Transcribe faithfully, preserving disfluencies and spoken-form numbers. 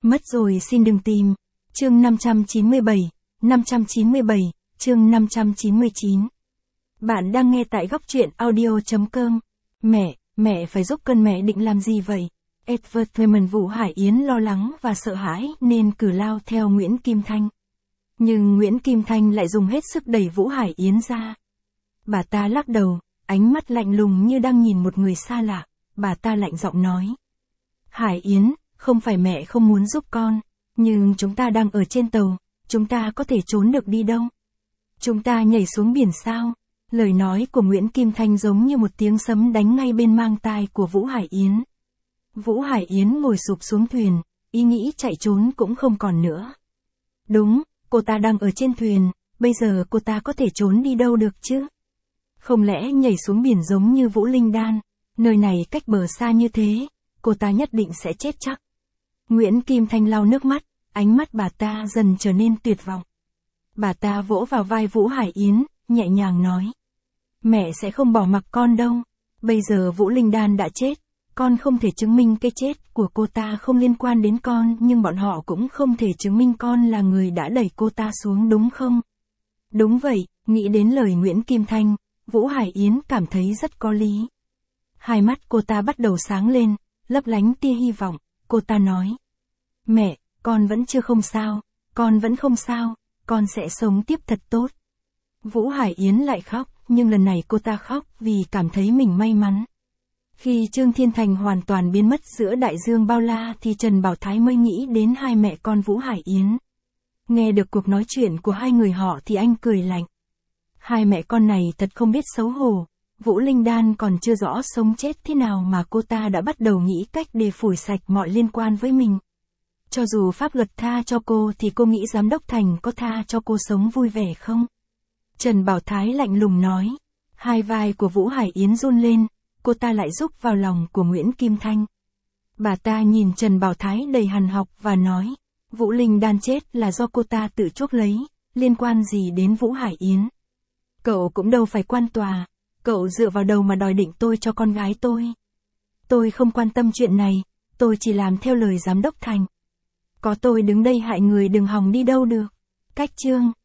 Mất rồi xin đừng tìm. Chương năm trăm chín mươi bảy, năm trăm chín mươi bảy, chương năm trăm chín mươi chín. Bạn đang nghe tại góc truyện audio chấm com. Mẹ, mẹ phải giúp cân mẹ định làm gì vậy? Advertisement Vũ Hải Yến lo lắng và sợ hãi nên cử lao theo Nguyễn Kim Thanh. Nhưng Nguyễn Kim Thanh lại dùng hết sức đẩy Vũ Hải Yến ra. Bà ta lắc đầu, ánh mắt lạnh lùng như đang nhìn một người xa lạ. Bà ta lạnh giọng nói. Hải Yến, không phải mẹ không muốn giúp con, nhưng chúng ta đang ở trên tàu, chúng ta có thể trốn được đi đâu? Chúng ta nhảy xuống biển sao? Lời nói của Nguyễn Kim Thanh giống như một tiếng sấm đánh ngay bên mang tai của Vũ Hải Yến. Vũ Hải Yến ngồi sụp xuống thuyền, ý nghĩ chạy trốn cũng không còn nữa. Đúng, cô ta đang ở trên thuyền, bây giờ cô ta có thể trốn đi đâu được chứ? Không lẽ nhảy xuống biển giống như Vũ Linh Đan, nơi này cách bờ xa như thế, cô ta nhất định sẽ chết chắc. Nguyễn Kim Thanh lau nước mắt, ánh mắt bà ta dần trở nên tuyệt vọng. Bà ta vỗ vào vai Vũ Hải Yến, nhẹ nhàng nói. Mẹ sẽ không bỏ mặc con đâu, bây giờ Vũ Linh Đan đã chết, con không thể chứng minh cái chết của cô ta không liên quan đến con, nhưng bọn họ cũng không thể chứng minh con là người đã đẩy cô ta xuống đúng không? Đúng vậy, nghĩ đến lời Nguyễn Kim Thanh, Vũ Hải Yến cảm thấy rất có lý. Hai mắt cô ta bắt đầu sáng lên, lấp lánh tia hy vọng, cô ta nói. Mẹ, con vẫn chưa không sao, con vẫn không sao, con sẽ sống tiếp thật tốt. Vũ Hải Yến lại khóc, nhưng lần này cô ta khóc vì cảm thấy mình may mắn. Khi Trương Thiên Thành hoàn toàn biến mất giữa đại dương bao la thì Trần Bảo Thái mới nghĩ đến hai mẹ con Vũ Hải Yến. Nghe được cuộc nói chuyện của hai người họ thì anh cười lạnh. Hai mẹ con này thật không biết xấu hổ. Vũ Linh Đan còn chưa rõ sống chết thế nào mà cô ta đã bắt đầu nghĩ cách để phủi sạch mọi liên quan với mình. Cho dù pháp luật tha cho cô thì cô nghĩ giám đốc Thành có tha cho cô sống vui vẻ không? Trần Bảo Thái lạnh lùng nói. Hai vai của Vũ Hải Yến run lên, cô ta lại rúc vào lòng của Nguyễn Kim Thanh. Bà ta nhìn Trần Bảo Thái đầy hằn học và nói. Vũ Linh Đan chết là do cô ta tự chuốc lấy, liên quan gì đến Vũ Hải Yến? Cậu cũng đâu phải quan tòa. Cậu dựa vào đâu mà đòi định tôi cho con gái tôi? Tôi không quan tâm chuyện này, tôi chỉ làm theo lời giám đốc Thành. Có tôi đứng đây hại người đừng hòng đi đâu được. Cách chương.